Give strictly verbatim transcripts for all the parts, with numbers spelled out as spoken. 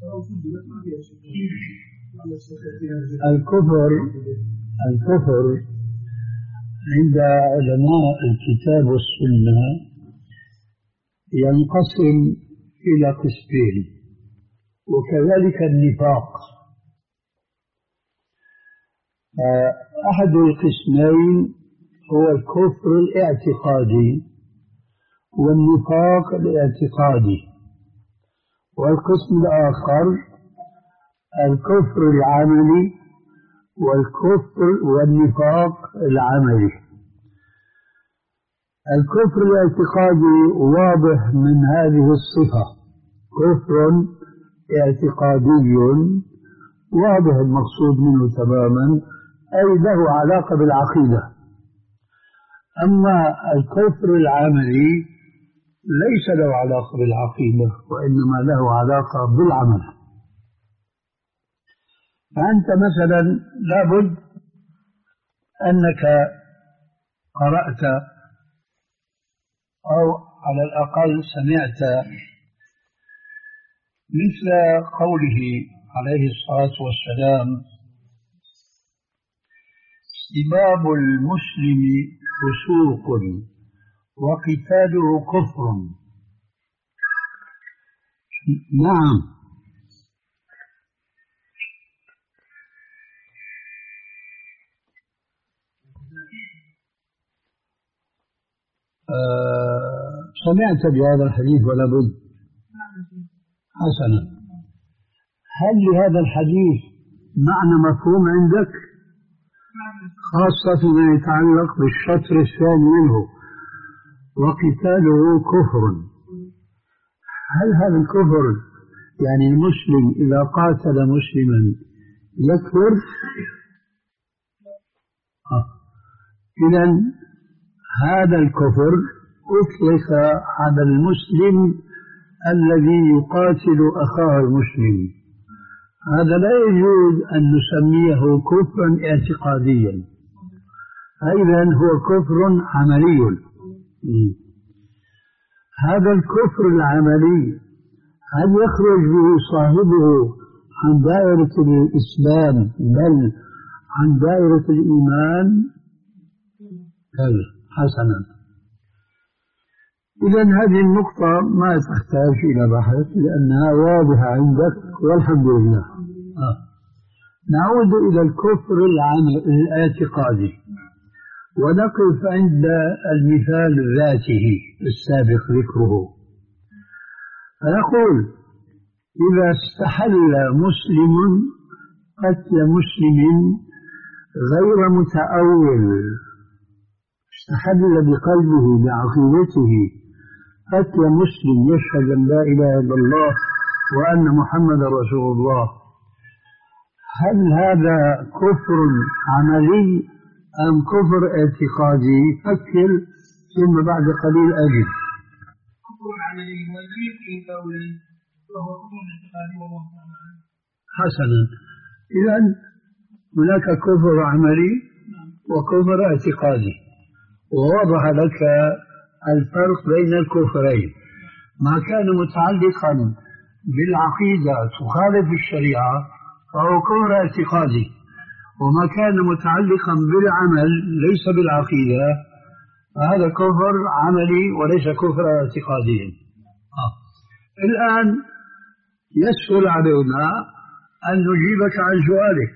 الكفر الكفر عند علماء الكتاب والسنة ينقسم إلى قسمين، وكذلك النفاق. أحد القسمين هو الكفر الاعتقادي والنفاق الاعتقادي، والقسم الآخر الكفر العملي والكفر والنفاق العملي. الكفر الاعتقادي واضح من هذه الصفة، كفر اعتقادي واضح المقصود منه تماما، أي له علاقة بالعقيدة. أما الكفر العملي ليس له علاقة بالعقيدة، وإنما له علاقة بالعمل. فأنت مثلا لابد أنك قرأت أو على الأقل سمعت مثل قوله عليه الصلاة والسلام: سباب المسلم فسوق وقتاله كفر. نعم، آه سمعت بهذا الحديث ولا بد؟ حسنا، هل لهذا الحديث معنى مفهوم عندك، خاصة فيما يتعلق بالشطر الثاني منه وقتاله كفر؟ هل هذا الكفر يعني المسلم إذا قاتل مسلما يكفر؟ آه. إذن هذا الكفر أطلق على المسلم الذي يقاتل أخاه المسلم. هذا لا يجوز أن نسميه كفرا اعتقاديا، أيضا هو كفر عملي. هذا الكفر العملي هل يخرج به صاحبه عن دائرة الإسلام بل عن دائرة الإيمان؟ كذا. حسنا، إذن هذه النقطة ما تحتاج إلى بحث لأنها واضحة عندك والحمد لله. آه. نعود إلى الكفر الاعتقادي ونقف عند المثال ذاته السابق ذكره. فنقول: إذا استحل مسلم قتل مسلم غير متأول، استحل بقلبه بعقيدته قتل مسلم يشهد أن لا إله إلا الله وأن محمد رسول الله، هل هذا كفر عملي أم كفر اعتقادي؟ فكر ثم بعد قليل أجب. كفر عملي وليس قولي وهو كفر اعتقادي والله تعالى. حسنا، إذن هناك كفر عملي وكفر اعتقادي، ووضح لك الفرق بين الكفرين. ما كان متعلقا بالعقيدة تخالف الشريعة فهو كفر اعتقادي، وما كان متعلقا بالعمل ليس بالعقيدة فهذا كفر عملي وليس كفر اعتقاديا. آه. الآن يسهل علينا أن نجيبك عن سؤالك: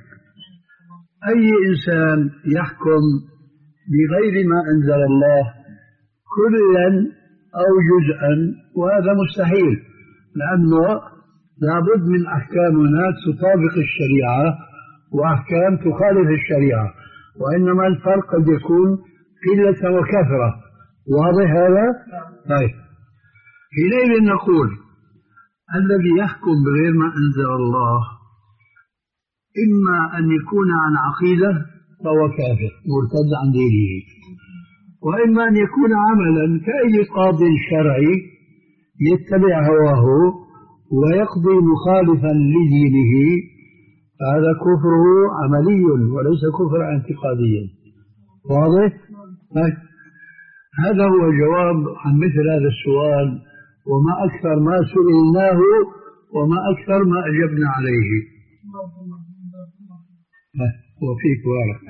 أي إنسان يحكم بغير ما أنزل الله كلا أو جزءا؟ وهذا مستحيل، لأنه لابد من أحكام هناك تطابق الشريعة وأحكام تخالف الشريعة، وإنما الفرق قد يكون قلة وكثرة. واضح هذا؟ طيب، حينئذ نقول: الذي يحكم بغير ما أنزل الله إما أن يكون عن عقيدة فهو كافر مرتد عن دينه، وإما أن يكون عملا كأي قاض شرعي يتبع هواه ويقضي مخالفا لدينه، فهذا كفره عملي وليس كفر اعتقاديا. واضح؟ هذا هو جواب عن مثل هذا السؤال، وما أكثر ما سئلناه وما أكثر ما أجبنا عليه. وفيك بارك.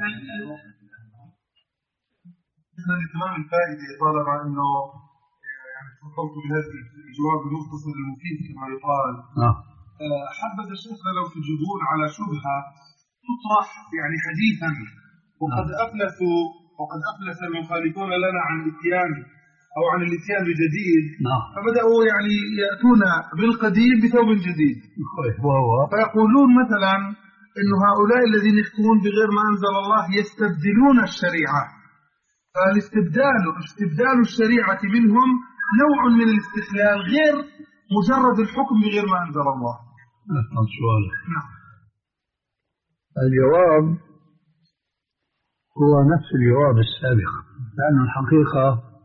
تمام الفائدة طالما أنه يعني تفضلت بهذا الجواب المختصر المفيد كما يقال. آه. حبذ شيخنا لو تجيبون على شبهة تطرح يعني حديثا وقد آه. أفلسوا وقد أفلس المخالفون لنا عن الاتيان أو عن الاتيان بجديد. آه. فبدأوا يعني يأتون بالقديم بثوب جديد. فيقولون مثلا إنه هؤلاء الذين يحكمون بغير ما أنزل الله يستبدلون الشريعة. فالاستبدال استبدال الشريعة منهم نوع من الاستحلال غير مجرد الحكم بغير ما أنزل الله. نعم. الجواب هو نفس الجواب السابق، لأن الحقيقة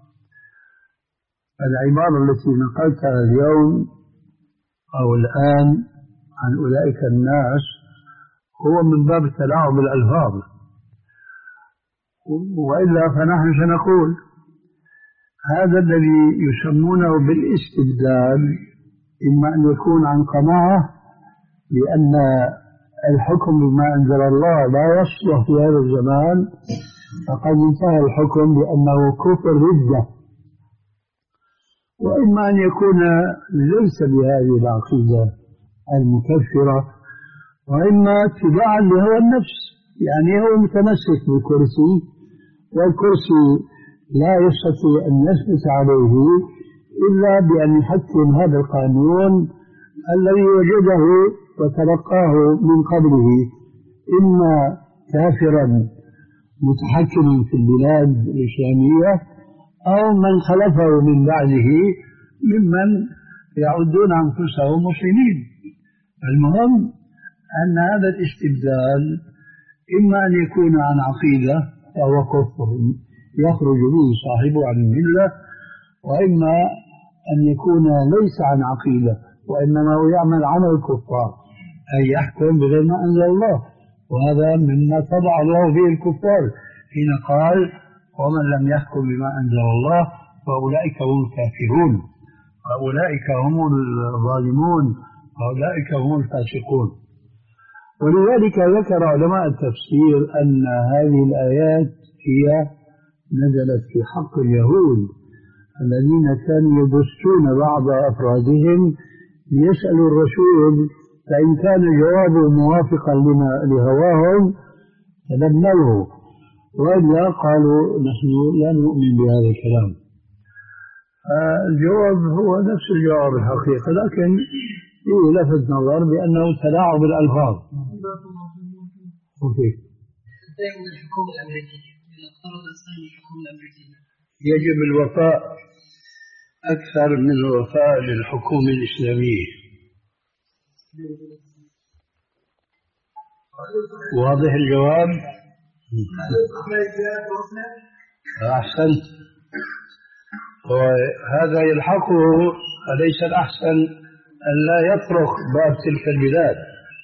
العبارة التي نقلتها اليوم أو الآن عن أولئك الناس هو من باب التلاعب بالألفاظ، وإلا فنحن سنقول هذا الذي يسمونه بالاستبدال إما أن يكون عن قناعة لأن الحكم بما أنزل الله لا يصلح في هذا الزمان، فقد انتهى الحكم بأنه كفر ردة، وإما أن يكون ليس بهذه العقيدة المكفرة، وإما اتباعا لهوى النفس، يعني هو متمسك بالكرسي والكرسي لا يستطيع أن يثبت عليه إلا بأن يحكم هذا القانون الذي وجده وتلقاه من قبله، إما كافرا متحكما في البلاد الإسلامية أو من خلفه من بعده ممن يعدون أنفسهم مسلمين. المهم أن هذا الاستبدال إما أن يكون عن عقيدة فهو كفر يخرج به صاحبه عن الملة، وإما أن يكون ليس عن عقيدة وإنما هو يعمل عمل الكفار، أي يحكم بغير ما أنزل الله، وهذا مما طبع الله به الكفار حين قال ومن لم يحكم بما أنزل الله فأولئك هم الكافرون، فأولئك هم الظالمون، فأولئك هم الفاسقون. ولذلك ذكر علماء التفسير أن هذه الآيات هي نزلت في حق اليهود الذين كانوا يبثون بعض أفرادهم ليسألوا الرسول، فإن كان جوابه موافقا لما لهواهم تبنوه، وإلا قالوا نحن لا نؤمن بهذا الكلام. الجواب هو نفس الجواب الحقيقة، لكن فيه لفت نظر بأنه تلاعب بالألفاظ. الحكومة الأمريكية إذا اقترض الإنسان الحكومة الأمريكية يجب الوفاء أكثر من الوفاء للحكومة الإسلامية. واضح الجواب؟ أحسنت. وهذا يلحقه، أليس الأحسن أن لا يطرق باب تلك البلاد؟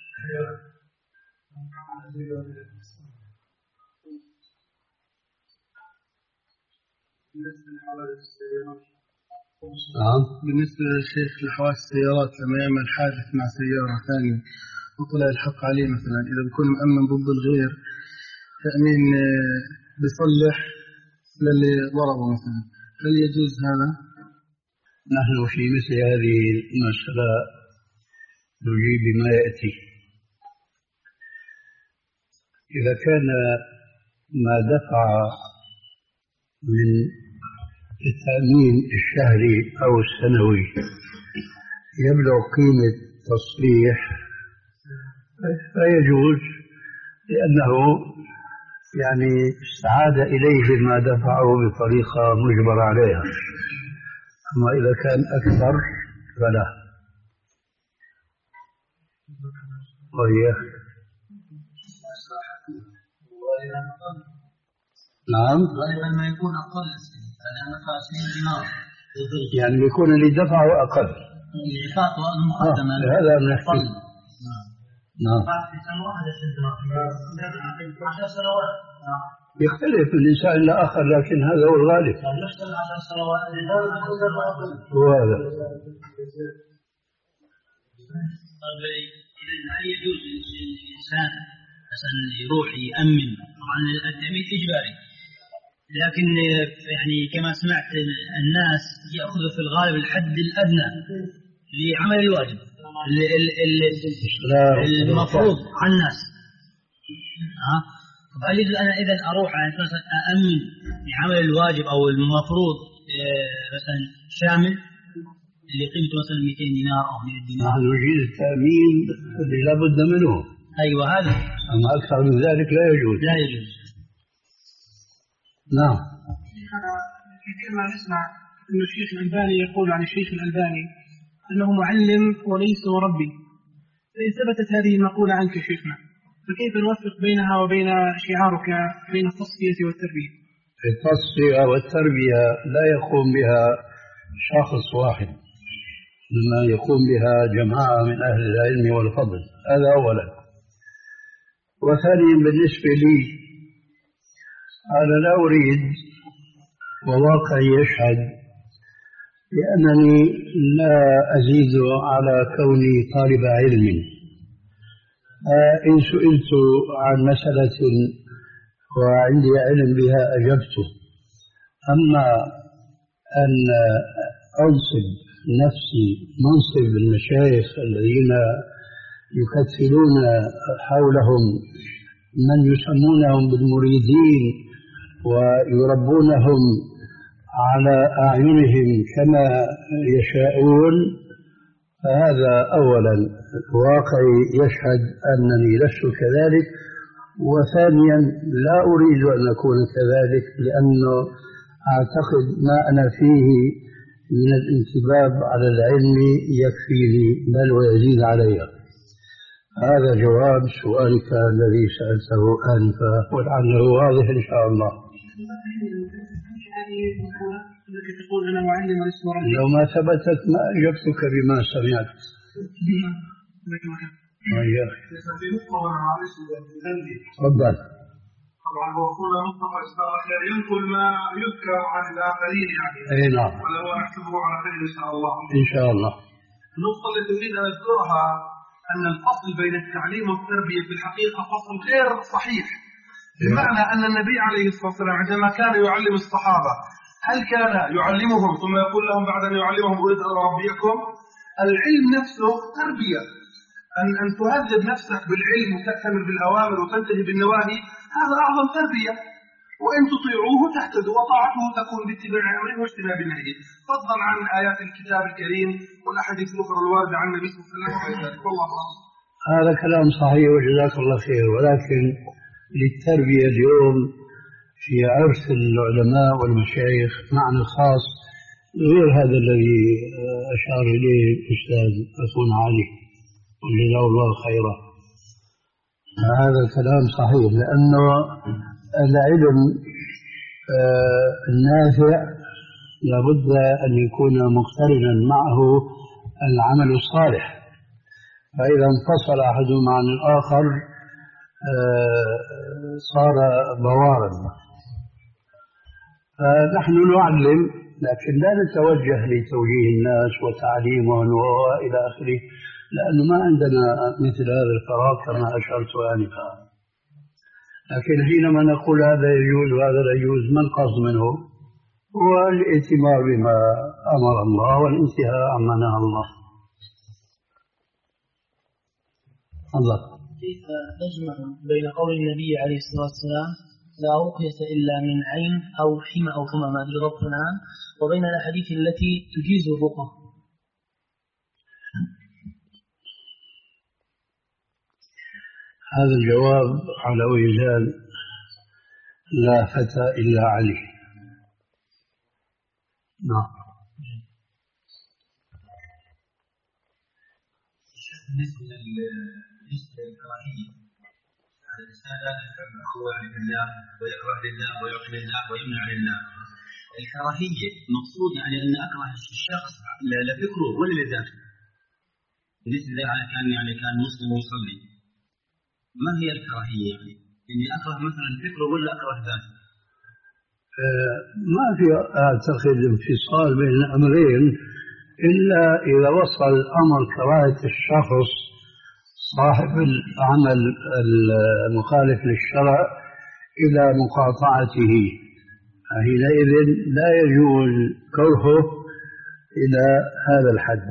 نعم. بالنسبة للشيخ لحوادث السيارات لما يعمل حادث مع سيارة ثانية وطلع الحق عليه مثلا، إذا بكون مأمن ضد الغير تأمين بيصلح للي ضربه مثلا، هل يجوز هذا؟ نحن في مثل هذه المسألة نجيب بما يأتي. إذا كان ما دفع من التأمين الشهري أو السنوي يبلغ قيمة تصليح فيجوز، لأنه يعني استعاد إليه ما دفعه بطريقة مجبر عليها. أما إذا كان أكثر فلا. وهي نعم غالبا ما يكون أقل، لأن دفع عشرين دينار يعني بيكون اللي دفعه أقل، اللي دفعته المقدمة آه. هذا نحكي. نعم. عشر سنوات يختلف من إنسان إلى آخر، لكن هذا هو الغالب. هو هذا. إذا هل يجوز للإنسان مثلا يروح يأمن؟ طبعا التأمين إجباري، لكن يعني كما سمعت الناس يأخذوا في الغالب الحد الأدنى لعمل الواجب المفروض على الناس. ها هل يجوز أنا إذا أروح مثلا أأمن لعمل الواجب أو المفروض مثلا شامل اللي قيمته مثلا مئتين دينار أو مئة دينار؟ نحن نجيز التأمين اللي لا بد منه. أيوة هذا. أما أكثر من ذلك لا يجوز. لا يجوز. نعم. كثير ما نسمع أن الشيخ الألباني يقول عن الشيخ الألباني أنه معلم وليس مربي. فإن ثبتت هذه المقولة عنك شيخنا فكيف نوفق بينها وبين شعارك بين التصفية والتربية؟ التصفية والتربية لا يقوم بها شخص واحد، إنما يقوم بها جماعة من أهل العلم والفضل. هذا أولا. وثانيا بالنسبة لي أنا لا أريد وواقعي يشهد لأنني لا أزيد على كوني طالب علم. إن سئلت عن مسألة وعندي علم بها أجبته، أما أن أنصب نفسي منصب المشايخ الذين يكتلون حولهم من يسمونهم بالمريدين ويربونهم على أعينهم كما يشاءون، فهذا أولا واقعي يشهد أنني لست كذلك. وثانيا لا أريد أن أكون كذلك لأنه أعتقد ما أنا فيه من الانتباه على العلم يكفيني بل ويزيد علي. هذا جواب سؤالك الذي سألته آنفا ولعله واضح إن شاء الله. لو ما ثبتت ما أجبتك بما سمعت. تفضل. طبعا هو أخونا مصطفى جزاه خير ينقل ما يذكر عن الآخرين يعني. أي نعم. ولا هو أحسبه على خير إن شاء الله. إن شاء الله. النقطة التي أريد أن أذكرها أن الفصل بين التعليم والتربية في الحقيقة فصل غير صحيح. بمعنى أن النبي عليه الصلاة والسلام عندما كان يعلم الصحابة هل كان يعلمهم ثم يقول لهم بعد أن يعلمهم أريد أن أربيكم؟ العلم نفسه تربية. أن أن تهذب نفسك بالعلم وتأتمر بالأوامر وتنتهي بالنواهي هذا أعظم تربية. وإن تطيعوه تهتدوا وطاعته تكون باتباع أمره واجتناب نهيه، فضلا عن آيات الكتاب الكريم والأحاديث الأخرى الواردة عن النبي صلى الله عليه وسلم. والله أعلم. هذا كلام صحيح وجزاك الله خير، ولكن للتربية اليوم في عرس العلماء والمشايخ معنى خاص غير هذا الذي أشار إليه الأستاذ أخونا علي وجزاه الله خيرا. هذا الكلام صحيح لأنه العلم النافع لابد أن يكون مقترنا معه العمل الصالح، فإذا انفصل أحدهما عن الآخر صار بوارا. فنحن نعلم لكن لا نتوجه لتوجيه الناس وتعليمهم وإلى آخره، لأنه ما عندنا مثل هذا الفراغ كما أشرت آنفا. لكن حينما نقول هذا يجوز وهذا لا يجوز ما القصد منه؟ هو الائتمار بما أمر الله والانتهاء عما نهى الله. الله. كيف نجمع بين قول النبي عليه الصلاة والسلام لا رقية إلا من عين أو حمى أو ثمامة لربنا وبين الأحاديث التي تجيز الرقى؟ هذا الجواب على وجدان لا فتى إلا علي. نعم. بالنسبة للكراهية الإنسان لا يفهم أخوه لله ويكره لله ويعطي لله ويمنع لله. الكراهية مقصود يعني أن أكره الشخص لفكره ولا لذاته. بالنسبة لي كان يعني كان مسلم يصلي، ما هي الكراهية يعني؟ إني أكره مثلا فكره ولا أكره ذاته؟ ما في أعتقد انفصال بين الأمرين إلا إذا وصل الأمر كراهة الشخص صاحب العمل المخالف للشرع إلى مقاطعته، حينئذ لا يجوز كرهه إلى هذا الحد.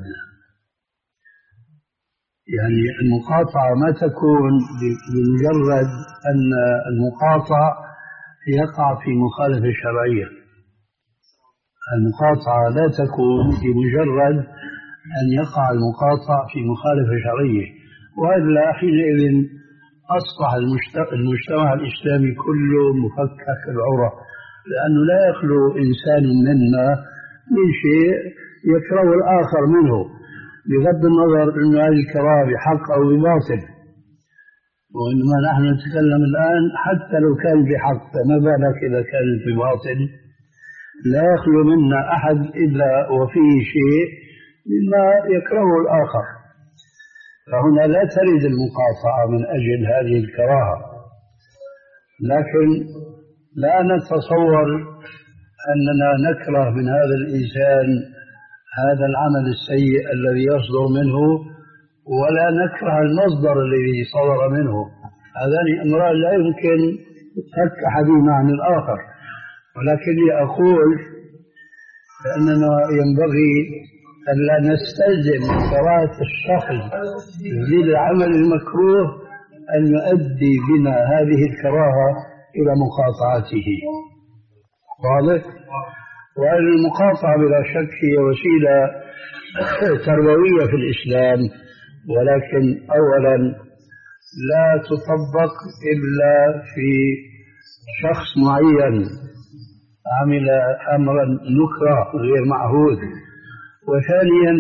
يعني المقاطعة ما تكون بمجرد أن المقاطع يقع في مخالفة شرعية، المقاطعة لا تكون بمجرد أن يقع المقاطع في مخالفة شرعية، وإلا حينئذ أصبح المجتمع الإسلامي كله مفكك العرى، لأنه لا يخلو إنسان منا من شيء يكره الآخر منه، بغض النظر أن هذه الكراهة بحق أو بباطل. وإنما نحن نتكلم الآن حتى لو كان بحق، فما بالك إذا كان بباطل؟ لا يخلو منا أحد إلا وفيه شيء مما يكرهه الآخر، فهنا لا ترد المقاطعة من أجل هذه الكراهة. لكن لا نتصور أننا نكره من هذا الإنسان هذا العمل السيء الذي يصدر منه، ولا نكره المصدر الذي صدر منه. هذان أمران لا يمكن فك أحدهما عن الآخر. ولكني أقول أننا ينبغي أن لا نستلزم كراهة الشخص للعمل المكروه أن يؤدي بنا هذه الكراهة إلى مقاطعته. واضح؟ وأن المقاطعة بلا شك هي وسيلة تربوية في الإسلام، ولكن أولا لا تطبق إلا في شخص معين عمل أمرا نكرة غير معهود. وثانيا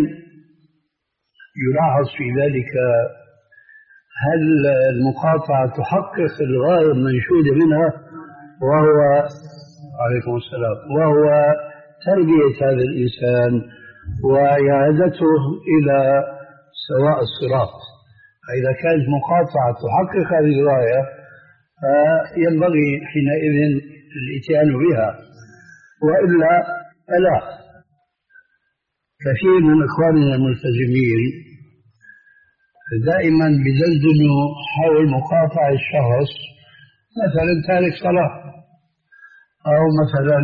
يلاحظ في ذلك هل المقاطعة تحقق الغاية المنشودة منها، وهو عليكم السلام وهو تربية هذا الإنسان وإعادته إلى سواء الصراط. فإذا كانت مقاطعة تحقق هذه الغاية فينبغي حينئذ الإتيان بها، وإلا فلا. كثير من إخواننا الملتزمين دائما بدندنوا حول مقاطعة الشخص، مثلا تارك صلاة أو مثلا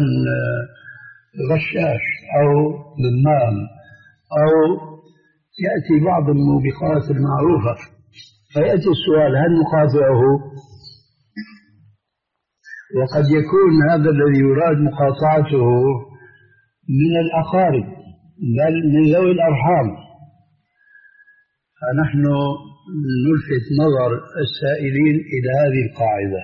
غشاش أو نمام، أو يأتي بعض الموبقات المعروفة، فيأتي السؤال هل نقاطعه؟ وقد يكون هذا الذي يراد مقاطعته من الأقارب بل من ذوي الأرحام. فنحن نلفت نظر السائلين إلى هذه القاعدة: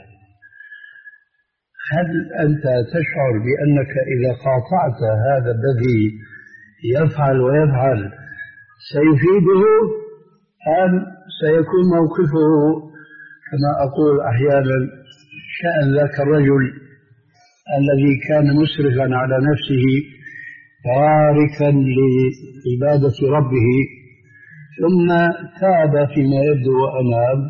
هل أنت تشعر بأنك إذا قاطعت هذا الذي يفعل ويفعل سيفيده، أم سيكون موقفه كما أقول أحيانا شأن ذاك الرجل الذي كان مسرفا على نفسه تاركا لعبادة ربه، ثم تاب فيما يبدو وأناب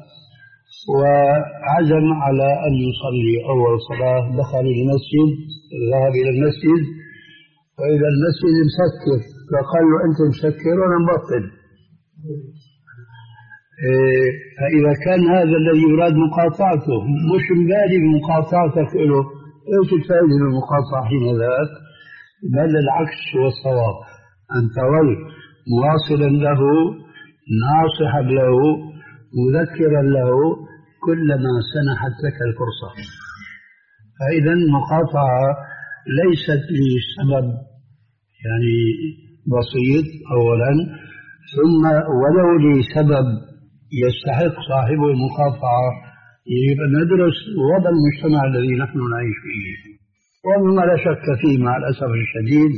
وعزم على أن يصلي أول صلاة. دخل المسجد، ذهب إلى المسجد، وإذا المسجد مسكر، فقال له أنت مسكر وأنا مبطل. فإذا كان هذا الذي يراد مقاطعته مش مبالي بمقاطعتك له، ايش الفائدة من المقاطعة حين ذاك؟ بل العكس هو الصواب، أن تظل مواصلا له، ناصحا له، مذكرا له كلما سنحت لك الفرصة. فإذا المقاطعة ليست لسبب يعني بسيط أولا، ثم ولو لسبب يستحق صاحبه المقاطعة يجب أن ندرس وضع المجتمع الذي نحن نعيش فيه. ومما لا شك فيه مع الأسف الشديد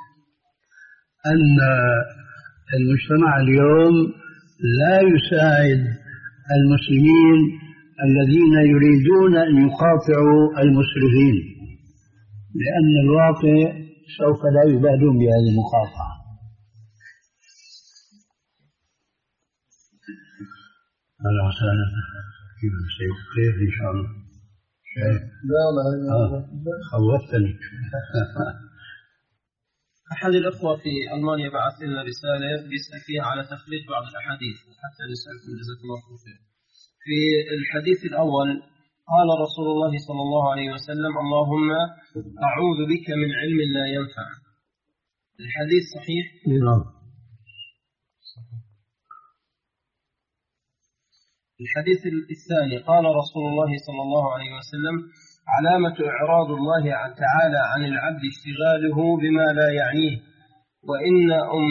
أن المجتمع اليوم لا يساعد المسلمين الذين يريدون أن يقاطعوا المسرفين، لأن الواقع سوف لا يبالون بهذه المقاطعة. أهلا وسهلا، كيف الشيء؟ خير إن شاء الله. لا لا خوفتني. أحد الأخوة في ألمانيا بعث لنا رسالة بيسأل فيها على تخريج بعض الأحاديث حتى نسألكم جزاكم الله خير. في الحديث الأول قال رسول الله صلى الله عليه وسلم: اللهم أعوذ بك من علم لا ينفع. الحديث صحيح؟ نعم. الحديث الثاني قال رسول الله صلى الله عليه وسلم: علامة إعراض الله تعالى عن العبد اشتغاله بما لا يعنيه، وإن أم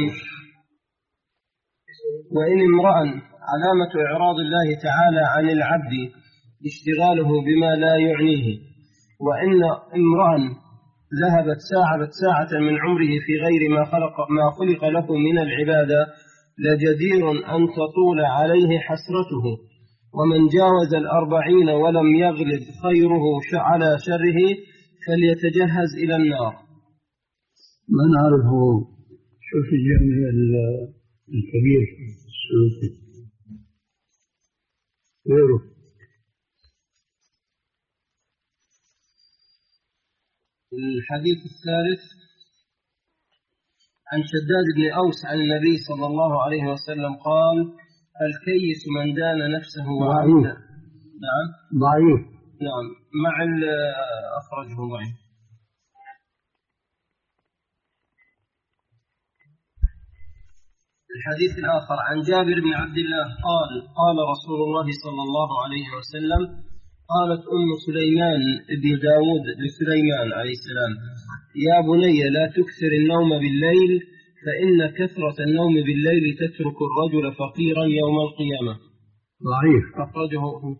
وإن امرأ علامة إعراض الله تعالى عن العبد اشتغاله بما لا يعنيه، وإن امرأ ذهبت ساعة ساعة من عمره في غير ما خلق ما خلق له من العبادة لجدير أن تطول عليه حسرته، ومن جاوز الأربعين ولم يغلب خيره على شره فليتجهز إلى النار. ما نعرفه. شوف الجامع الكبير السلوكي غيره. الحديث الثالث عن شداد بن أوس عن النبي صلى الله عليه وسلم قال: الكيس من دان نفسه وعمل. نعم ضعيف. نعم مع أخرجه ضعيف. الحديث الآخر عن جابر بن عبد الله قال: قال رسول الله صلى الله عليه وسلم: قالت أم سليمان ابن داود لسليمان عليه السلام: يا بني لا تكثر النوم بالليل، فإن كثرة النوم بالليل تترك الرجل فقيرا يوم القيامة. ضعيف. أخرجه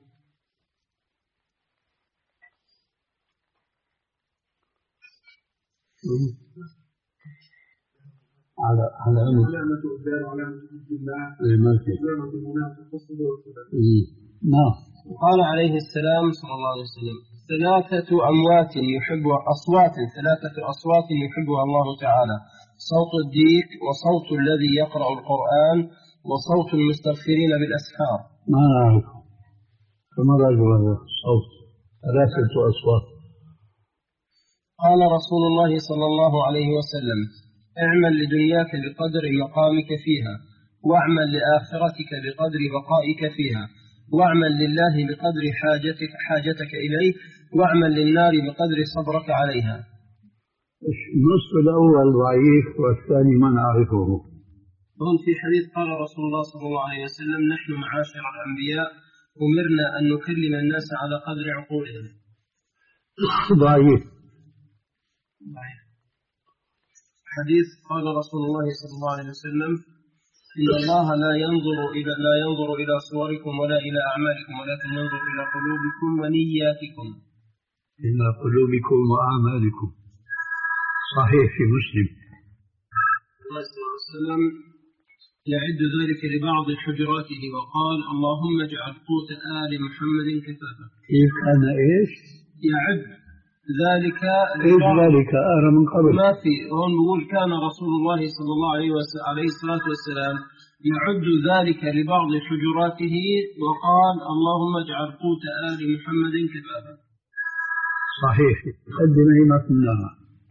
على على علامة الدار وعلامة الله علامة المنافق نعم. قال عليه السلام صلى الله عليه وسلم: ثلاثة أموات يحب أصوات ثلاثة أصوات يحبها الله تعالى: صوت الديك، وصوت الذي يقرأ القرآن، وصوت المستغفرين بالأسحار. ما نعرف كما رجل هذا الصوت. ثلاثة أصوات. قال رسول الله صلى الله عليه وسلم: اعمل لدنياك بقدر مقامك فيها، واعمل لآخرتك بقدر بقائك فيها، واعمل لله بقدر حاجتك, حاجتك إليه، واعمل للنار بقدر صبرك عليها. النصف الأول ضعيف والثاني ما نعرفه. هون في حديث قال رسول الله صلى الله عليه وسلم: نحن معاشر الأنبياء أمرنا أن نكلم الناس على قدر عقولهم. ضعيف. ضعيف. حديث قال رسول الله صلى الله عليه وسلم: إن الله لا ينظر إلى لا ينظر إلى صوركم ولا إلى أعمالكم، ولكن ينظر إلى قلوبكم ونياتكم. إلى قلوبكم وأعمالكم. صحيح في مسلم. الله صلى الله عليه وسلم يعد ذلك لبعض حجراته وقال: اللهم اجعل قوت آل محمد كفافا. كيف كان إيش؟ يعد ذلك كيف ذلك أرى من قبل. ما في هون بقول كان رسول الله صلى الله عليه عليه الصلاة والسلام يعد ذلك لبعض حجراته وقال: اللهم اجعل قوت آل محمد كفافا. صحيح. قدم ما كنا.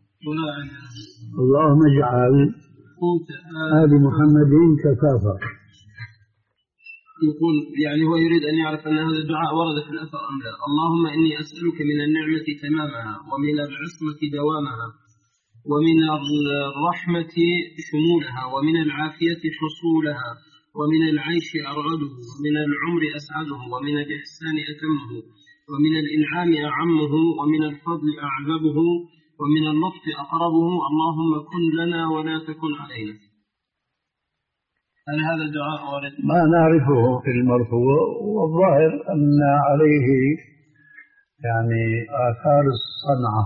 اللهم اجعل قوت آل محمد كفافا. يقول يعني هو يريد أن يعرف أن هذا الدعاء ورد في الأثر أم لا. اللهم إني أسألك من النعمة تمامها، ومن العصمة دوامها، ومن الرحمة شمولها، ومن العافية حصولها، ومن العيش أرغده، ومن العمر أسعده، ومن الإحسان أتمه، ومن الإنعام أعمه، ومن الفضل أعذبه، ومن اللطف أقربه. اللهم كن لنا ولا تكن علينا. هل هذا الدعاء وارد؟ ما نعرفه في المرفوع، والظاهر أن عليه يعني آثار الصنعة.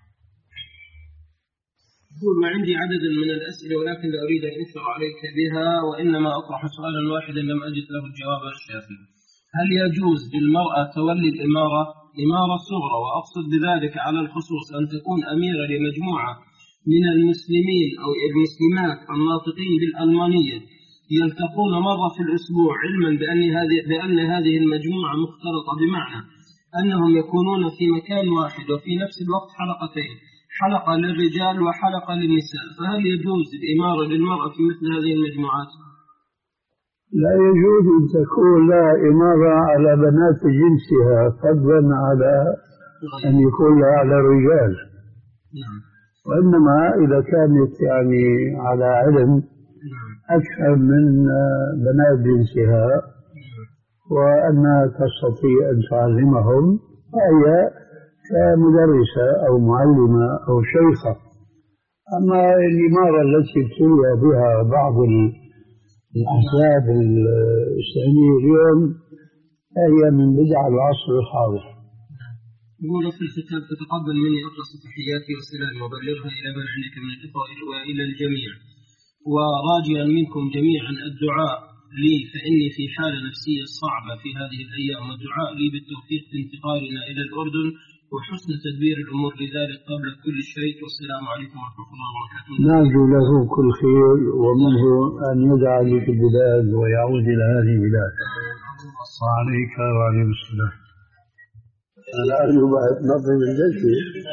يقول: ما عندي عدد من الأسئلة ولكن لا أريد أن أنشر عليك بها، وإنما أطرح سؤالا واحدا لم أجد له الجواب الشافي. هل يجوز للمرأة تولي الإمارة إمارة صغرى، وأقصد بذلك على الخصوص أن تكون أميرة لمجموعة من المسلمين أو المسلمات الناطقين بالألمانية يلتقون مرة في الأسبوع، علما بأن هذه بأن هذه المجموعة مختلطة، بمعنى أنهم يكونون في مكان واحد وفي نفس الوقت حلقتين، حلقة للرجال وحلقة للنساء، فهل يجوز الإمارة للمرأة في مثل هذه المجموعات؟ لا يجوز أن تكون لها إمارة على بنات جنسها فضلا على أن يكون لها على الرجال. نعم. وإنما إذا كانت يعني على علم أكثر من بنات جنسها وأنها تستطيع أن تعلمهم فهي كمدرسة أو معلمة أو شيخة. أما الإمارة التي ابتلي بها بعض الأحزاب الإسلامية اليوم هي من بدع العصر الحاضر. يقول في الكتاب: تتقبل مني أخلص تحياتي وسلامي وبلغها إلى من عندك من الإخوة وإلى الجميع، وراجيا منكم جميعا الدعاء لي فإني في حالة نفسية صعبة في هذه الأيام، والدعاء لي بالتوفيق في انتقالنا إلى الأردن وحسن تدبير الأمور لذلك قبل كل شيء. والسلام عليكم ورحمة الله وبركاته. نرجو له كل خير ومنه أن يدعى لي في البلاد ويعود إلى هذه البلاد. وعليك وعليكم السلام. أنا أرجو بعد نظم الجلسة.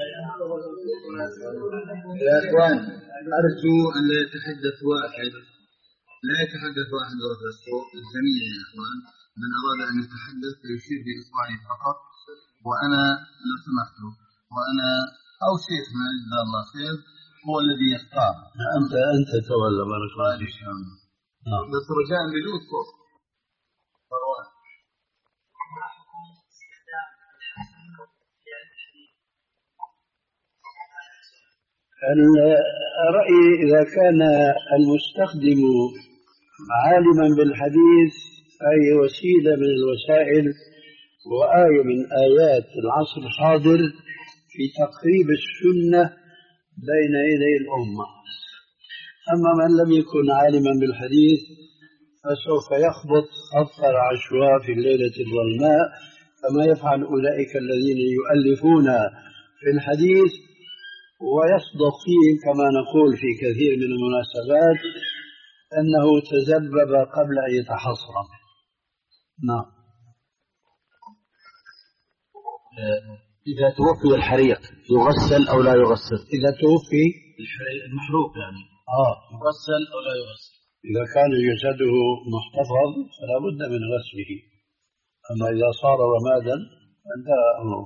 يا إخوان أرجو أن لا يتحدث واحد لا يتحدث واحد ورثته الجميع. يا إخوان من أراد أن يتحدث يشير بإصبعه فقط، وأنا لو سمحت وأنا أو شيخنا جزاه الله خير هو الذي يختار. أنت أنت تولى بارك الله فيك. بس رجاء بدون صوت. الرأي إذا كان المستخدم عالما بالحديث أي وسيلة من الوسائل وآية من آيات العصر الحاضر في تقريب السنة بين يدي الأمة. أما من لم يكن عالما بالحديث فسوف يخبط خبط العشواء في الليلة الظلماء كما يفعل أولئك الذين يؤلفون في الحديث ويصدق فيهم كما نقول في كثير من المناسبات أنه تذبذب قبل أن يتحصر. نعم. إذا توفي الحريق يغسل أو لا يغسل؟ إذا توفي المحروق يعني آه يغسل أو لا يغسل؟ إذا كان جسده محتفظ فلا بد من غسله، أما إذا صار رمادا فانتهى أمره.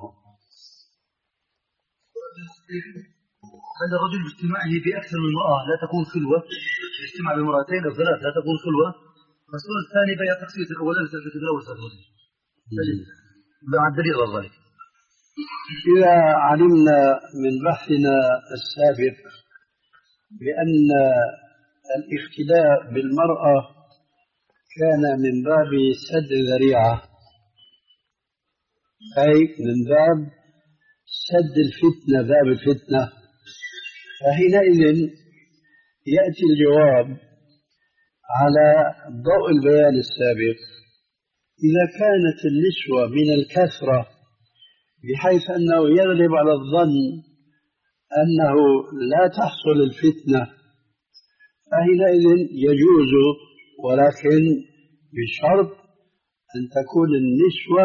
هذا الرجل باجتماعه بأكثر من امرأة لا تكون خلوة، يجتمع بامرأتين أو ثلاث لا تكون خلوة. والسؤال الثاني بيع تقسيط الأولى لتتجاوز الرجل مع الدليل على ذلك. إذا علمنا من بحثنا السابق بأن الاختلاء بالمرأة كان من باب سد ذريعة، أي من باب سد الفتنة باب الفتنة، فحينئذ يأتي الجواب على ضوء البيان السابق. إذا كانت النسوة من الكثرة بحيث أنه يغلب على الظن أنه لا تحصل الفتنة فحينئذ يجوز، ولكن بشرط أن تكون النسوة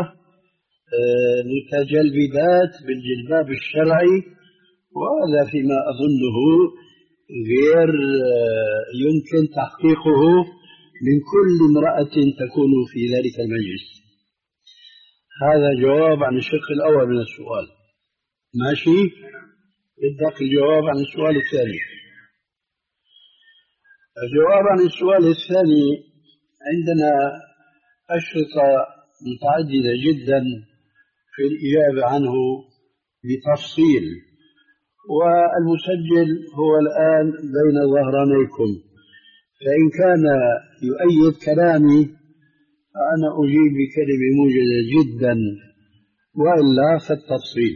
متجلبات بالجلباب الشرعي، وهذا فيما أظنه غير يمكن تحقيقه من كل امرأة تكون في ذلك المجلس. هذا جواب عن الشق الأول من السؤال. ماشي؟ بدك الجواب عن السؤال الثاني. الجواب عن السؤال الثاني عندنا أشرطة متعددة جدا في الإجابة عنه بتفصيل، والمسجل هو الآن بين ظهرانيكم، فإن كان يؤيد كلامي فأنا أجيب بكلمة موجزة جدا، وإلا فالتفصيل.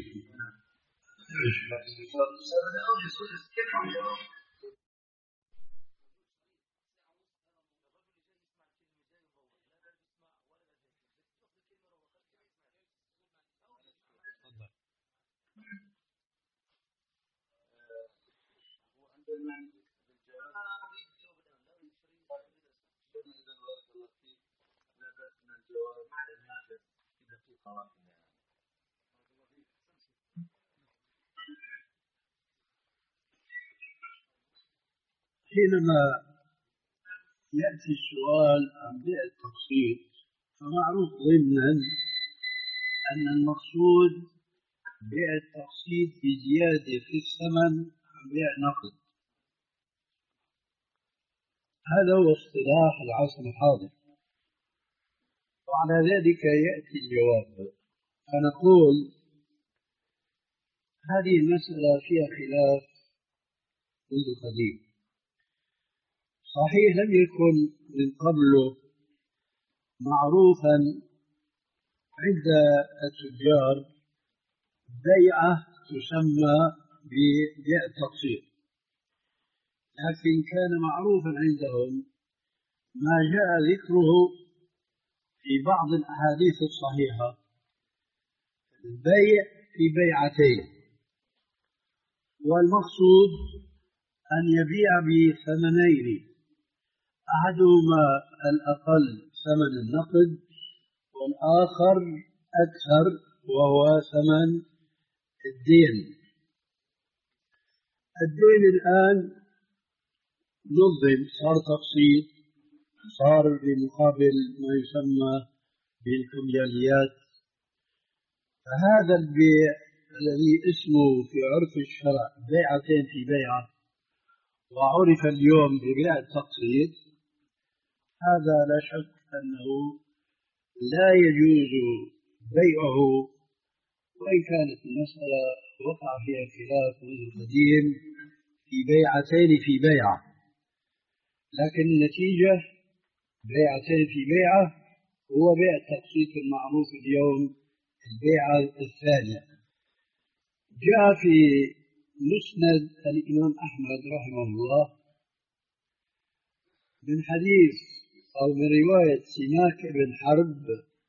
حينما يأتي السؤال عن بيع التقسيط فمعروف ضمنا أن المقصود بيع التقسيط بزيادة في الثمن عن بيع نقد. هذا هو اصطلاح العصر الحاضر، وعلى ذلك يأتي الجواب. فنقول هذه المسألة فيها خلاف منذ قديم. صحيح لم يكن من قبل معروفا عند التجار بيعة تسمى ببيع التقسيط، لكن كان معروفا عندهم ما جاء ذكره في بعض الأحاديث الصحيحة، البيع في بيعتين، والمقصود أن يبيع بثمنين، أحدهما الأقل ثمن النقد والآخر أكثر وهو ثمن الدين. الدين الآن نظم، صار تقسيط، صار بمقابل ما يسمى بالكمياليات. فهذا البيع الذي اسمه في عرف الشرع بيعتين في بيعة وعرف اليوم ببيع التقسيط، هذا لا شك أنه لا يجوز بيعه، وإن كانت المسألة وقع فيها خلاف منذ قديم في بيعتين في بيعة، لكن النتيجة بيعتين في بيعة هو بيع التقسيط المعروف اليوم البيعة الثانية. جاء في مسند الإمام أحمد رحمه الله من حديث أو من رواية سماك بن حرب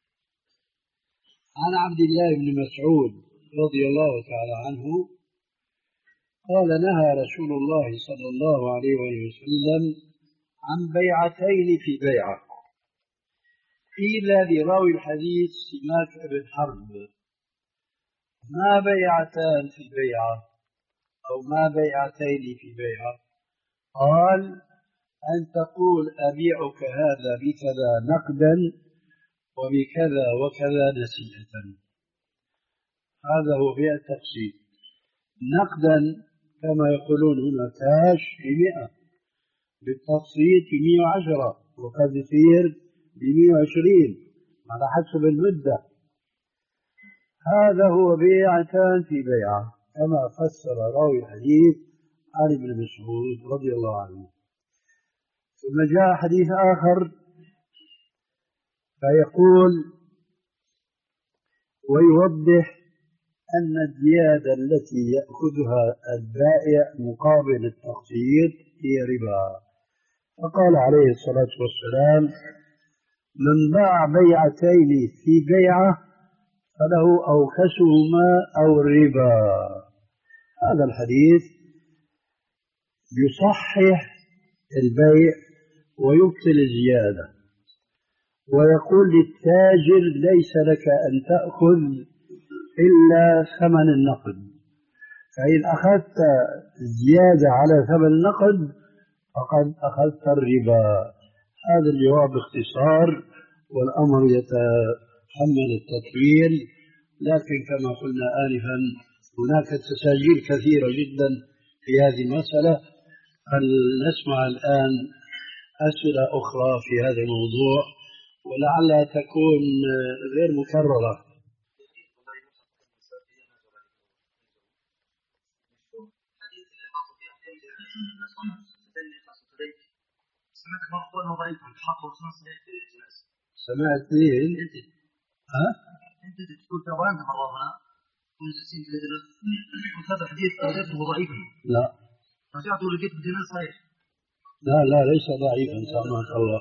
عن عبد الله بن مسعود رضي الله تعالى عنه قال نهى رسول الله صلى الله عليه وسلم عن بيعتين في بيعة. قيل لراوي الحديث سماك بن حرب ما بيعتان في بيعة أو ما بيعتين في بيعة؟ قال أن تقول أبيعك هذا بكذا نقدا وبكذا وكذا نسيئة. هذا هو بيع التقسيط. نقدا كما يقولون هنا كاش بمئة، بالتقسيط بمئة وعشرة، وقد يصير بمئة وعشرين على حسب المدة. هذا هو بيعتان في بيعة كما فسر راوي الحديث عن ابن مسعود رضي الله عنه. ثم جاء حديث آخر فيقول ويوضح أن الزيادة التي يأخذها البائع مقابل التقسيط هي ربا. فقال عليه الصلاة والسلام من باع بيعتين في بيعة فله أوكسهما أو الربا. هذا الحديث يصحح البيع ويبطل الزيادة، ويقول للتاجر ليس لك أن تأخذ إلا ثمن النقد، فإن أخذت زيادة على ثمن النقد فقد أخذت الربا. هذا الجواب باختصار، والأمر يتحمل التطويل، لكن كما قلنا آنفا هناك تساجيل كثيرة جدا في هذه المسألة. فلنسمع الآن أسئلة أخرى في هذا الموضوع ولعلها تكون غير مكررة. سمعت مين؟ انت ها؟ انت تقول تبغى انت مرضنا ونسين في الدرس قلت هذا حديث رجعته ضعيفا. لا رجعته لقيت بدنا صحيح. لا لا ليس ضعيفا سامحك الله.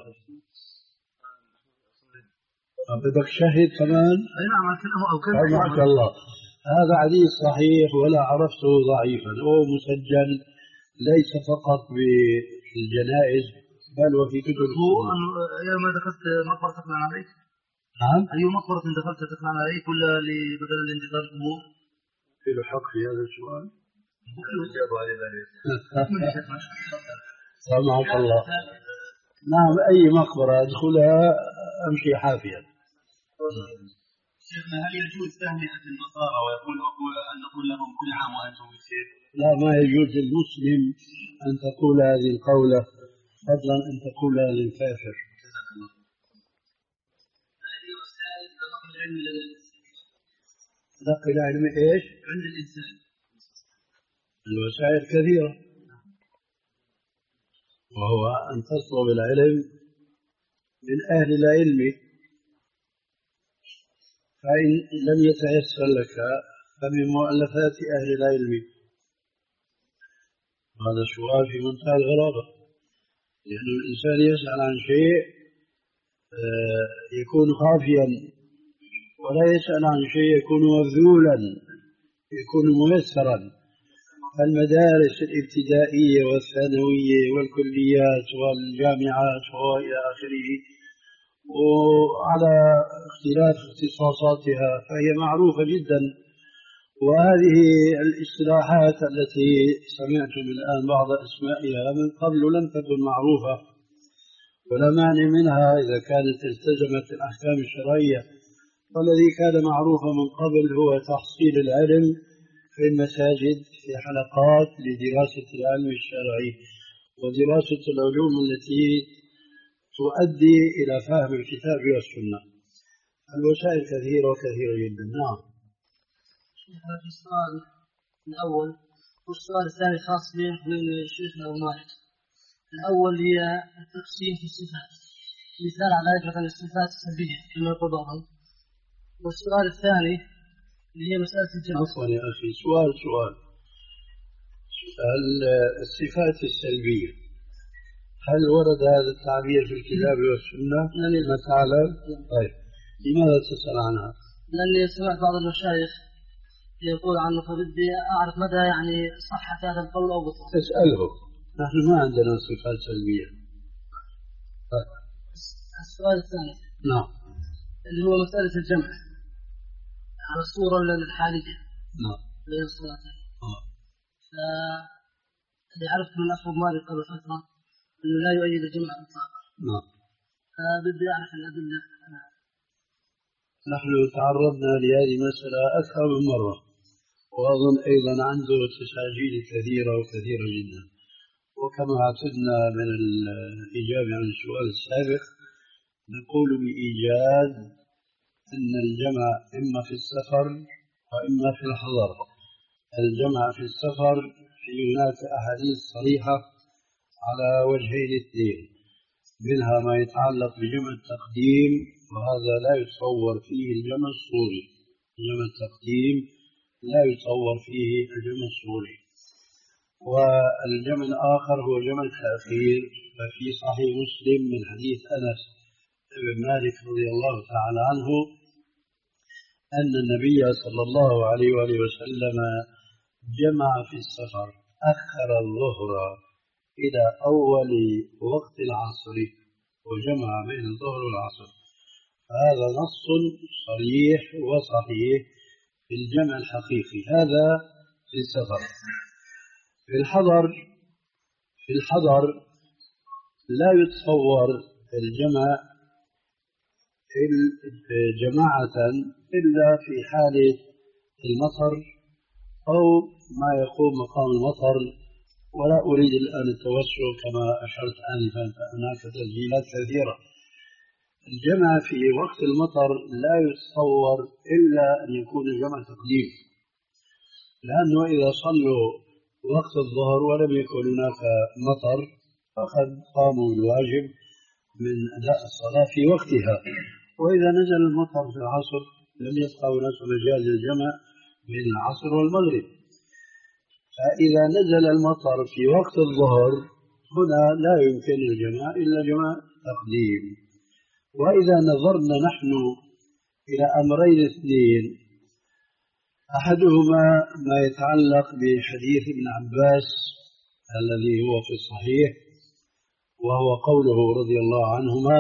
بدك شهد كمان؟ اي نعم او كان سامحك الله. هذا حديث صحيح ولا عرفته ضعيفا، هو مسجل ليس فقط بالجنائز بل وفي كتب. هو ايام ما دخلت مقبرة تقنع عليك؟ نعم. اي مقبرة دخلت تقنع عليك ولا بدل الانتظار القبور؟ في له حق في هذا السؤال؟ سامحك الله. نعم، أي مقبرة أدخلها أمشي حافيا. شيخنا، هل يجوز تهنئة النصارى ويقول أن نقول لهم كل عام وأنتم بخير؟ لا، ما يجوز للمسلم أن تقول هذه القولة، فضلا أن تقولها للكافر. جزاك الله. هذه وسائل تلقي العلم للإنسان. تلقي العلم إيش؟ عند الإنسان. الوسائل كثيرة، وهو أن تطلب العلم من أهل العلم، فإن لم يتيسر لك فمن مؤلفات أهل العلم. هذا سؤال في منتهى الغرابة، لأن الإنسان يسأل عن شيء يكون خافيا، ولا يسأل عن شيء يكون مبذولا، يكون ميسرا. المدارس الابتدائية والثانوية والكليات والجامعات وإلى آخره، وعلى اختلاف اختصاصاتها، فهي معروفة جدا. وهذه الاصطلاحات التي سمعتم الآن بعض أسمائها من قبل لم تكن معروفة، ولا مانع منها إذا كانت التزمت الأحكام الشرعية. والذي كان معروفا من قبل هو تحصيل العلم في المساجد في حلقات لدراسة العلم الشرعي ودراسة العلوم التي تؤدي إلى فهم الكتاب والسنة. الوسائل كثيرة وكثيرة جدا. نعم. في السؤال الأول والسؤال الثاني خاص من شيخنا أبو مالك. الأول هي التقسيم في الصفات، مثال على مثلا الصفات السلبية كما يقول بعضهم. والسؤال الثاني اللي هي مسألة الجمع. عفوا يا أخي، سؤال سؤال الصفات السلبية، هل ورد هذا التعبير في الكتاب والسنة؟ لم تعلم. طيب، لماذا تسأل عنها؟ لأني سمعت بعض المشايخ يقول عنه، فبدي أعرف مدى يعني صحة هذا القول أو بطل. تسأله، نحن ما عندنا صفات سلبية. طيب. السؤال الثاني نعم، اللي هو مسألة الجمع على الصورة الحالية. نعم. بين الصلاتين. آه. فاللي عرفت من أخو مالك قبل فترة أنه لا يؤيد الجمع إطلاقا. نعم. فبدي أعرف الأدلة. نحن تعرضنا لهذه المسألة أكثر من مرة، وأظن أيضا عنده تساجيل كثيرة وكثيرة جدا. وكما اعتدنا من الإجابة عن السؤال السابق، نقول بإيجاد أن الجمع إما في السفر وإما في الحضر. الجمع في السفر في هناك أحاديث صريحة على وجهين اثنين، منها ما يتعلق بجمع التقديم، وهذا لا يتصور فيه الجمع الصوري. جمع التقديم لا يتصور فيه الجمع الصوري. والجمع الآخر هو جمع التأخير، ففي صحيح مسلم من حديث أنس بن مالك رضي الله تعالى عنه أن النبي صلى الله عليه وآله وسلم جمع في السفر، أخر الظهر إلى أول وقت العصر وجمع بين الظهر والعصر. هذا نص صريح وصحيح في الجمع الحقيقي. هذا في السفر. في الحضر في الحضر لا يتصور الجمع جماعة إلا في حالة المطر أو ما يقوم مقام المطر. ولا أريد الآن التوسع كما أشرت آنفا، هناك تسجيلات كثيرة. الجمع في وقت المطر لا يتصور إلا أن يكون جمع تقديم، لأنه إذا صلوا وقت الظهر ولم يكن هناك مطر فقد قاموا بالواجب من أداء الصلاة في وقتها. وإذا نزل المطر في العصر لم يبقى هناك مجال للجمع بين العصر والمغرب. فإذا نزل المطر في وقت الظهر هنا لا يمكن الجمع إلا جمع تقديم. وإذا نظرنا نحن إلى أمرين اثنين، أحدهما ما يتعلق بحديث ابن عباس الذي هو في الصحيح، وهو قوله رضي الله عنهما: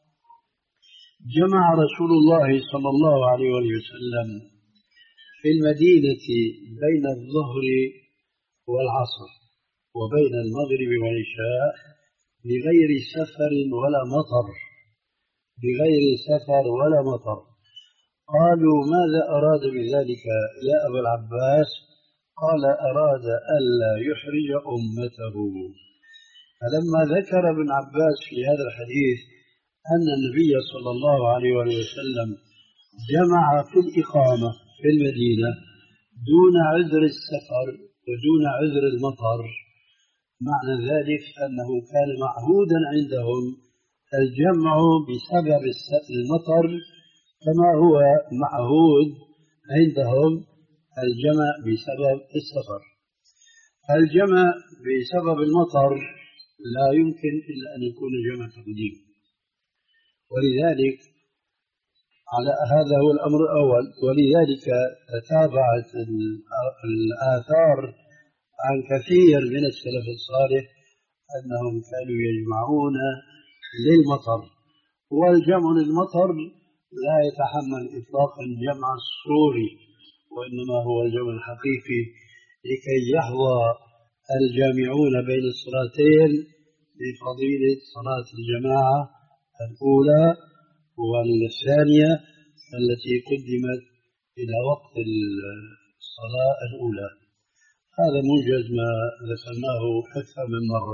جمع رسول الله صلى الله عليه وسلم في المدينة بين الظهر والعصر وبين المغرب والعشاء بغير سفر ولا مطر، بغير سفر ولا مطر. قالوا ماذا أراد بذلك يا أبا العباس؟ قال أراد ألا يحرج أمته. فلما ذكر ابن عباس في هذا الحديث أن النبي صلى الله عليه وسلم جمع في الإقامة في المدينة دون عذر السفر ودون عذر المطر، معنى ذلك أنه كان معهودا عندهم الجمع بسبب المطر كما هو معهود عندهم الجمع بسبب السفر. الجمع بسبب المطر لا يمكن إلا أن يكون جمع تقديم، ولذلك على هذا هو الأمر الأول. ولذلك تتابعت الآثار عن كثير من السلف الصالح أنهم كانوا يجمعون للمطر، والجمع للمطر لا يتحمل إطلاقا جمع الصوري، وإنما هو الجمع الحقيقي لكي يحظى الجامعون بين الصلاتين بفضيلة صلاة الجماعة الأولى والثانية التي قدمت إلى وقت الصلاة الأولى. هذا موجز ما ذكرناه أكثر من مرة.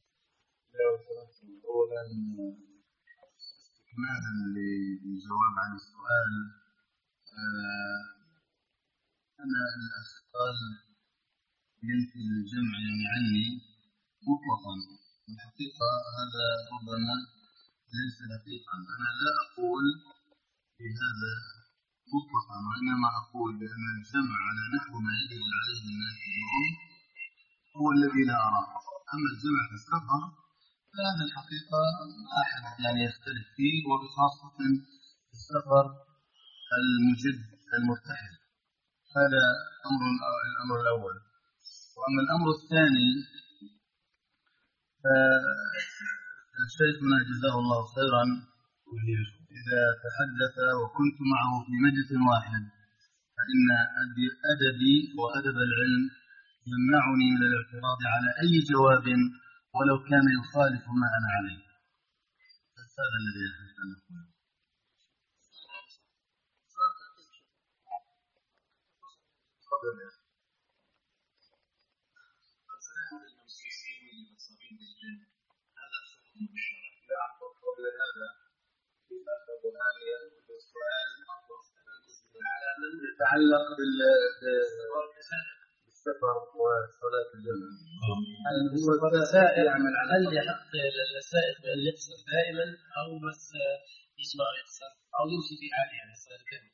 أولا استكمالا للجواب عن السؤال، أنا الأخ قال ينفي الجمع يعني عني مطلقا. الحقيقة هذا ربما ليس دقيقا، أنا لا أقول بهذا مطلقا، وإنما أقول بأن الجمع على نحو ما يجب عليه الناس اليوم هو الذي لا أراه. أما الجمع في السفر فهذا الحقيقة أحد يعني يختلف فيه، وبخاصة السفر المجد المرتحل. هذا أمر الأمر الأول. وأما الأمر الثاني فشيخنا جزاه الله خيرا إذا تحدث وكنت معه في مجلس واحد فإن أدبي وأدب العلم يمنعني من الاعتراض على أي جواب ولو كان يخالف ما أنا عليه. هذا الذي أحب أن أقوله. هذا حكم الشرع. لا قبل هذا في أخذ آلية السؤال على من يتعلق بالسفر وصلاة الجمعة. هل هو السائق يعمل على هل يحق للسائق بأن يقصر دائما أو بس يسمع يقصر أو يمشي في حاله يعني يصير كذا؟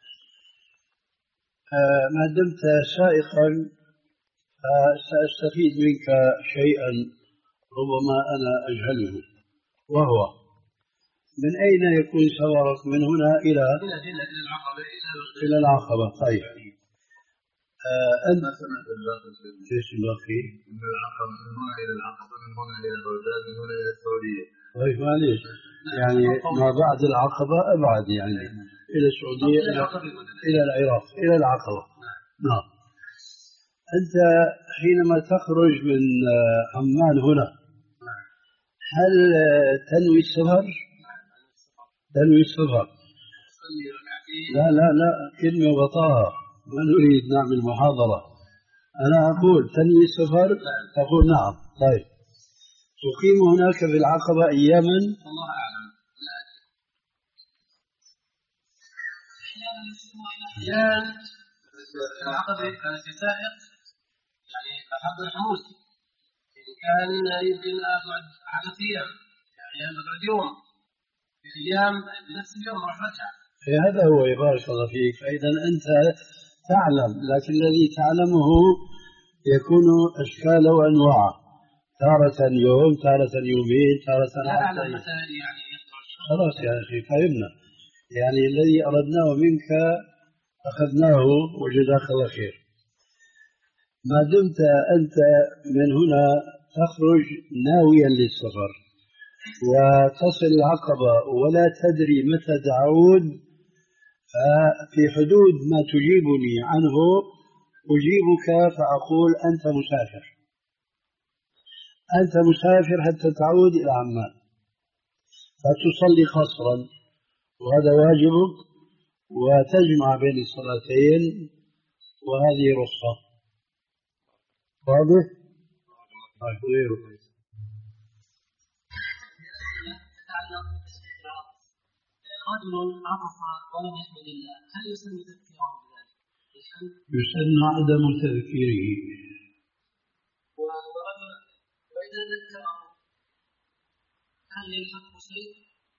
ما دمت سائقا سأستفيد منك شيئا ربما أنا أجهله، وهو من أين يكون سفرك؟ من هنا إلى إلى العقبة. طيب أنت ايش الباقي؟ من العقبة من هنا إلى العقبة، من هنا إلى بغداد، من هنا إلى السعودية. طيب معليش يعني ما بعد العقبة أبعد، يعني إلى السعودية إلى إلى العراق إلى العقبة. نعم. أنت حينما تخرج من عمان هنا هل تنوي السفر؟ تنوي السفر؟ لا لا لا كلمة وبطاها، ما نريد نعمل محاضرة. أنا أقول تنوي السفر؟ تقول نعم. طيب تقيم هناك في العقبة أياما؟ الله أعلم. أحيانا العقبة أنا كسائق يعني أحضر حمولتي، إن كان يمكن أقعد عشرة أيام، أحيانا أقعد يوم، في أيام بنفس اليوم راح أرجع. هذا هو بارك الله فيك. فإذا أنت تعلم، لكن الذي تعلمه يكون أشكال وأنواع، تارة يوم، تارة يومين، تارة عشرة أيام. يعني خلاص يا أخي فهمنا، يعني الذي أردناه منك أخذناه وجزاك الله خير. ما دمت أنت من هنا تخرج ناويا للسفر وتصل العقبة ولا تدري متى تعود، ففي حدود ما تجيبني عنه أجيبك فأقول أنت مسافر. أنت مسافر حتى تعود إلى عمان فتصلي قصرا وهذا واجبك وتجمع بين الصلاتين وهذه رخصة. واضح؟ غيره رجل عطف ولم يحمد الله هل يسن تذكيره بذلك؟ يسن عدم تذكيره. وإذا ذكره هل يلحقه شيء؟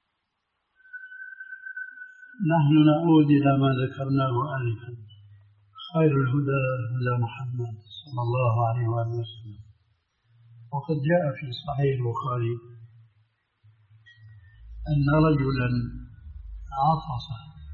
نحن نعود إلى ما ذكرناه آنفا خير الهدى هدى محمد صلى الله عليه وآله وسلم. وقد جاء في صحيح البخاري أن رجلا عطس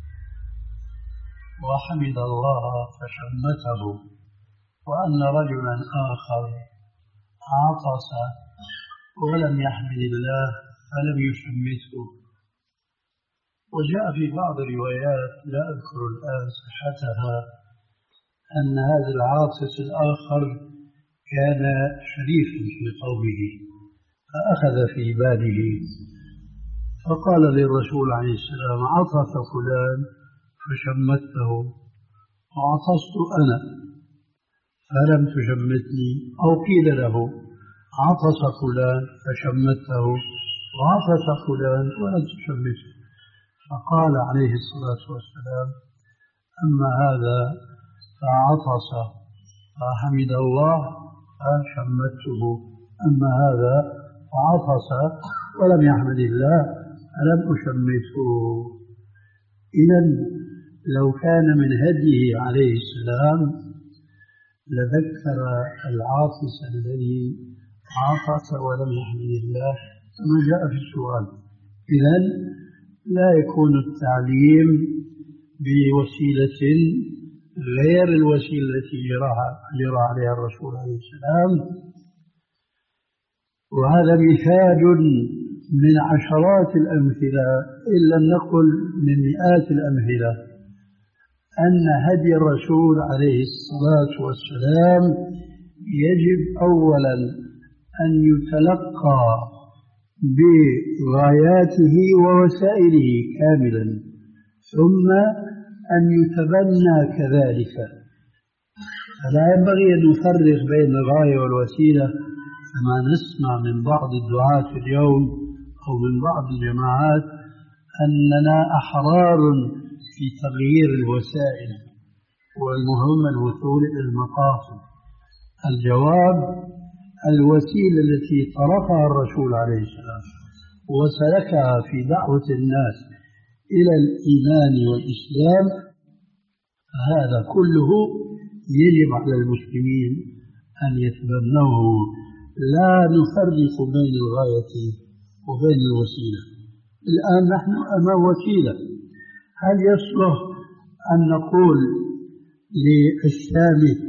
وحمد الله فشمته وأن رجلا آخر عطس ولم يحمد الله فلم يشمته. وجاء في بعض الروايات لا أذكر الآن صحتها أن هذا العاطس الآخر كان شريفا في قومه فأخذ في باله فقال للرسول عليه السلام عطس فلان فشمته وعطست أنا فلم تشمتني، أو قيل له عطس فلان فشمته وعطس فلان ولم تشمته، فقال عليه الصلاة والسلام أما هذا فعطس فحمد الله فشمته، أما هذا فعطس ولم يحمد الله فلم أشمته. إذن لو كان من هديه عليه السلام لذكر العاطس الذي عطس ولم يحمد الله كما جاء في السؤال. إذن لا يكون التعليم بوسيلة غير الوسيلة التي جرى عليها الرسول عليه السلام. وهذا مثال من عشرات الأمثلة إن لم نقل من مئات الأمثلة أن هدي الرسول عليه الصلاة والسلام يجب أولا أن يتلقى بغاياته ووسائله كاملا ثم أن يتبنى كذلك. فلا ينبغي أن نفرق بين الغاية والوسيلة كما نسمع من بعض الدعاة اليوم أو من بعض الجماعات أننا أحرار في تغيير الوسائل والمهم الوصول إلى المقاصد. الجواب الوسيلة التي طرقها الرسول عليه السلام وسلكها في دعوة الناس إلى الإيمان والإسلام هذا كله يجب على المسلمين أن يتبنوه، لا نفرق بين الغاية وبين الوسيلة. الآن نحن أمام وسيلة، هل يصلح أن نقول للشامت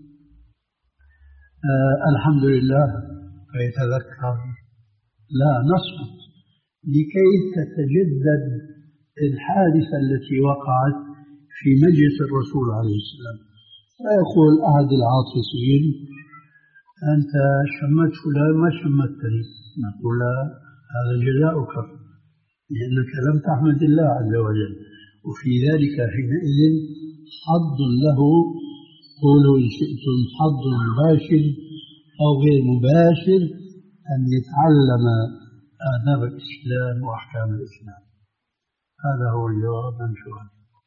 آه الحمد لله فيتذكر؟ لا، نصمت لكي تتجدد الحادثة التي وقعت في مجلس الرسول عليه السلام. فيقول أحد العاطسين أنت شمت فلان ما شمتني، نقول لا، هذا جزاؤك لأنك لم تحمد الله عز وجل، وفي ذلك حينئذ حظ له، قولوا إن شئتم حظ مباشر أو غير مباشر أن يتعلم آداب الإسلام وأحكام الإسلام. هذا هو الجواب عن سؤال.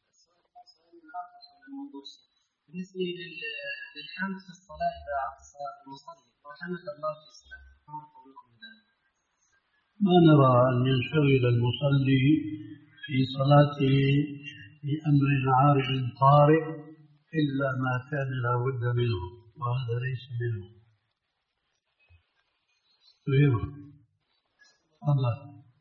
بالنسبة للحمد في الصلاة إذا عطس المصلي وحمد الله في الصلاة، ما قولكم بذلك؟ ما نرى أن ينشغل المصلي في صلاته بأمر عارض طارئ إلا ما كان لا بد منه، وهذا ليس منه. غيره الله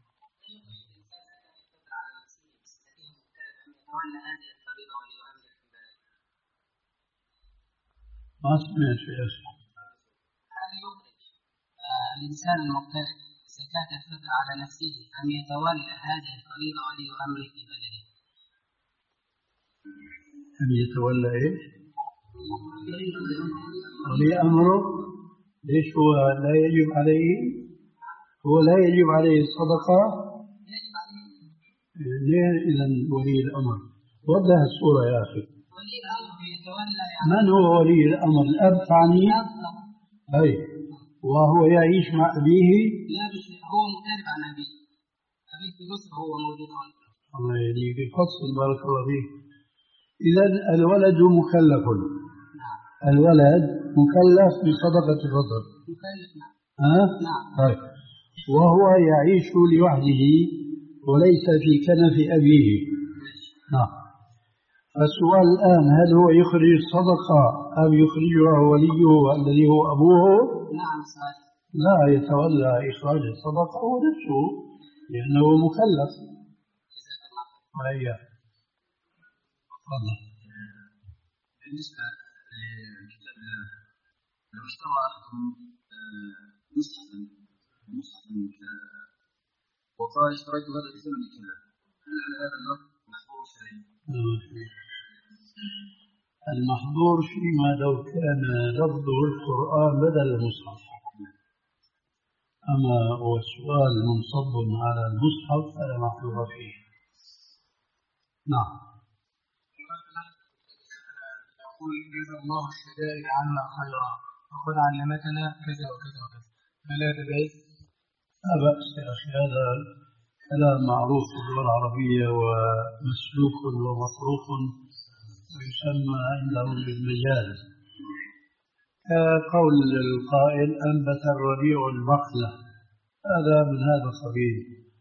ما سمعت يا أخي. هل يخرج الإنسان المبتدئ زكاة الفطر على نفسه أم يتولى هذه الفريضة ولي أمره في بلده؟ أم يتولى إيش؟ ولي أمره ليش هو لا يجب عليه؟ هو لا يجب عليه الصدقة؟ ليه إذا ولي الأمر؟ وضح الصورة يا أخي. من هو ولي الأمر؟ الأب تعني؟ أي وهو يعيش مع أبيه؟ لا بس هو مختلف عن أبيه. أبيه في مصر هو موجود هنا. الله يهديك فصل بارك الله فيك. إذا الولد مكلف. الولد مكلف بصدقة الفطر. مكلف نعم. ها؟ نعم. طيب. وهو يعيش لوحده وليس في كنف أبيه. نعم. فالسؤال الآن هل هو يخرج الصدقة أم يخرجها وليه الذي هو أبوه؟ نعم صحيح. لا يتولى إخراج الصدقة هو نفسه لأنه مكلف. هيا. تفضل. بالنسبة لكتاب الله لو اشترى أحدهم نسخا نسخا وقال اشتريت هذا بثمن كذا هل على هذا اللفظ محظور شرعي؟ المحظور فيما لو كان لفظه القرآن بدل المصحف، أما هو السؤال منصب على المصحف فلا محظور فيه. نعم. يقول جزا الله الشدائد عنا خيرا وقد علمتنا كذا وكذا وكذا فلا تبعث. لا بأس يا أخي، هذا كلام معروف في اللغة العربية ومسلوك ومصروف ويسمى عندهم بالمجاز، كقول القائل أنبت الربيع البقلة، هذا من هذا القبيل،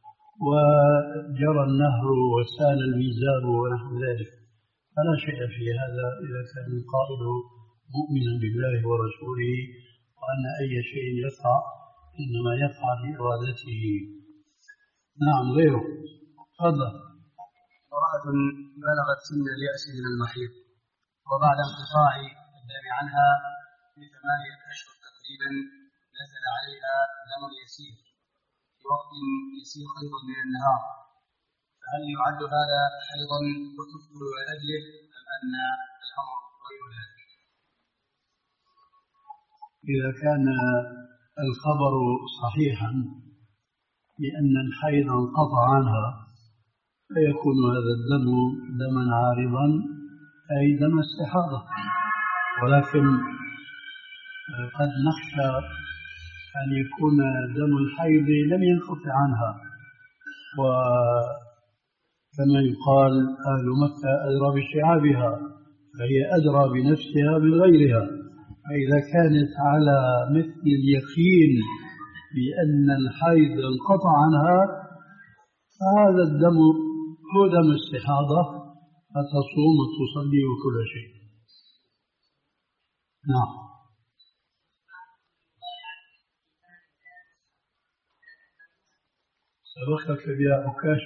وجرى النهر وسال الميزان ونحو ذلك، فلا شيء في هذا إذا كان القائل مؤمنا بالله ورسوله وأن أي شيء يقع إنما يقع بإرادته. نعم غيره. تفضل. امرأة بلغت سن اليأس من المحيض وبعد انقطاع الدم عنها بثمانية أشهر تقريبا نزل عليها دم يسير في وقت يسير أيضا من النهار، فهل يعد هذا أيضا وتفطر لأجله أم أن الأمر غير ذلك؟ إذا كان الخبر صحيحا بأن الحيض انقطع عنها فيكون هذا الدم دما عارضا أي دم استحاضة، ولكن قد نخشى أن يكون دم الحيض لم ينقطع عنها، وكما يقال أهل مكة أدرى بشعابها فهي أدرى بنفسها من غيرها، فإذا كانت على مثل اليقين بأن الحيض انقطع عنها فهذا الدم هو دم استحاضة، فتصوم وتصلي وكل شيء. نعم. سبقك بها عكاش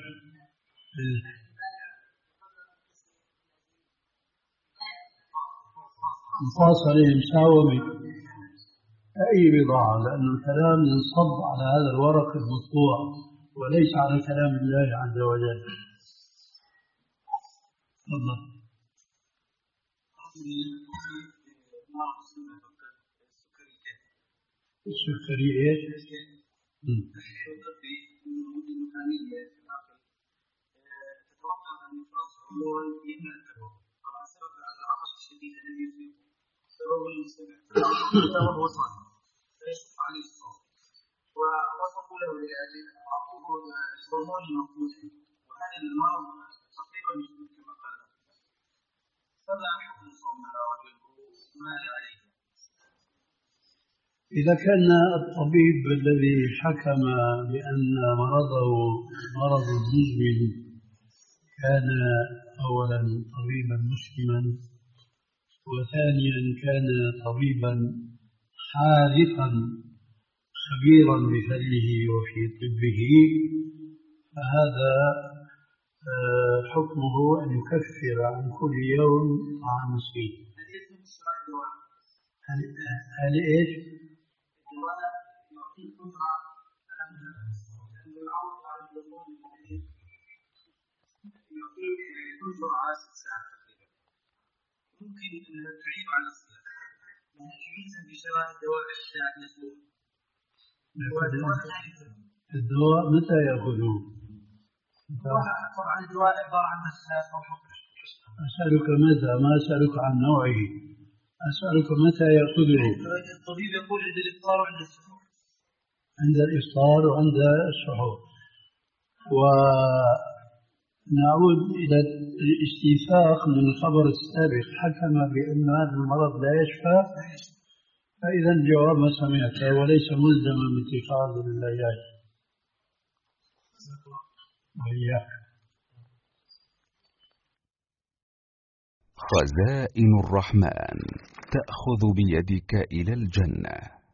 مفاصل مساومة أي بضاعة، لأن الكلام ينصب على هذا الورق المطبوع وليس على كلام الله عز وجل. الله. السكري ايش؟ تتوقع ان النفاس هو يمنع طبعا سبب العطش الشديد الذي يصيب سبب المستمع وهو صائم فيشق عليه الصوم ووصفوا له لاجل اعطوه الهرمون المفقود وهذا المرض تقريبا يشبه كما قال فما حكم صوم هذا الرجل وماذا عليه؟ إذا كان الطبيب الذي حكم بأن مرضه مرض مزمن كان أولا طبيبا مسلما وثانيا كان طبيبا حاذقا خبيرا بفنه وفي طبه فهذا حكمه أن يكفر عن كل يوم عن مسكين. هل إيش؟ ممكن أن تعيب على الصيام في شراء الدواء الأشياء مسؤول. الدواء متى يأخذون؟ طبعا الدواء عبارة عن مسات أو حقن. أسألك متى، ما أسألك عن نوعه، أسألك متى يأخذه. الطبيب يقول عند الإفطار وعند السحور. عند الإفطار وعند السحور. ونعود إلى الاستيفاق من الخبر السابق، حكم بأن هذا المرض لا يشفى، فإذا الجواب ما سمعته وليس ملزما باتخاذ العلاج. وإياك. خزائن الرحمن تأخذ بيدك إلى الجنة.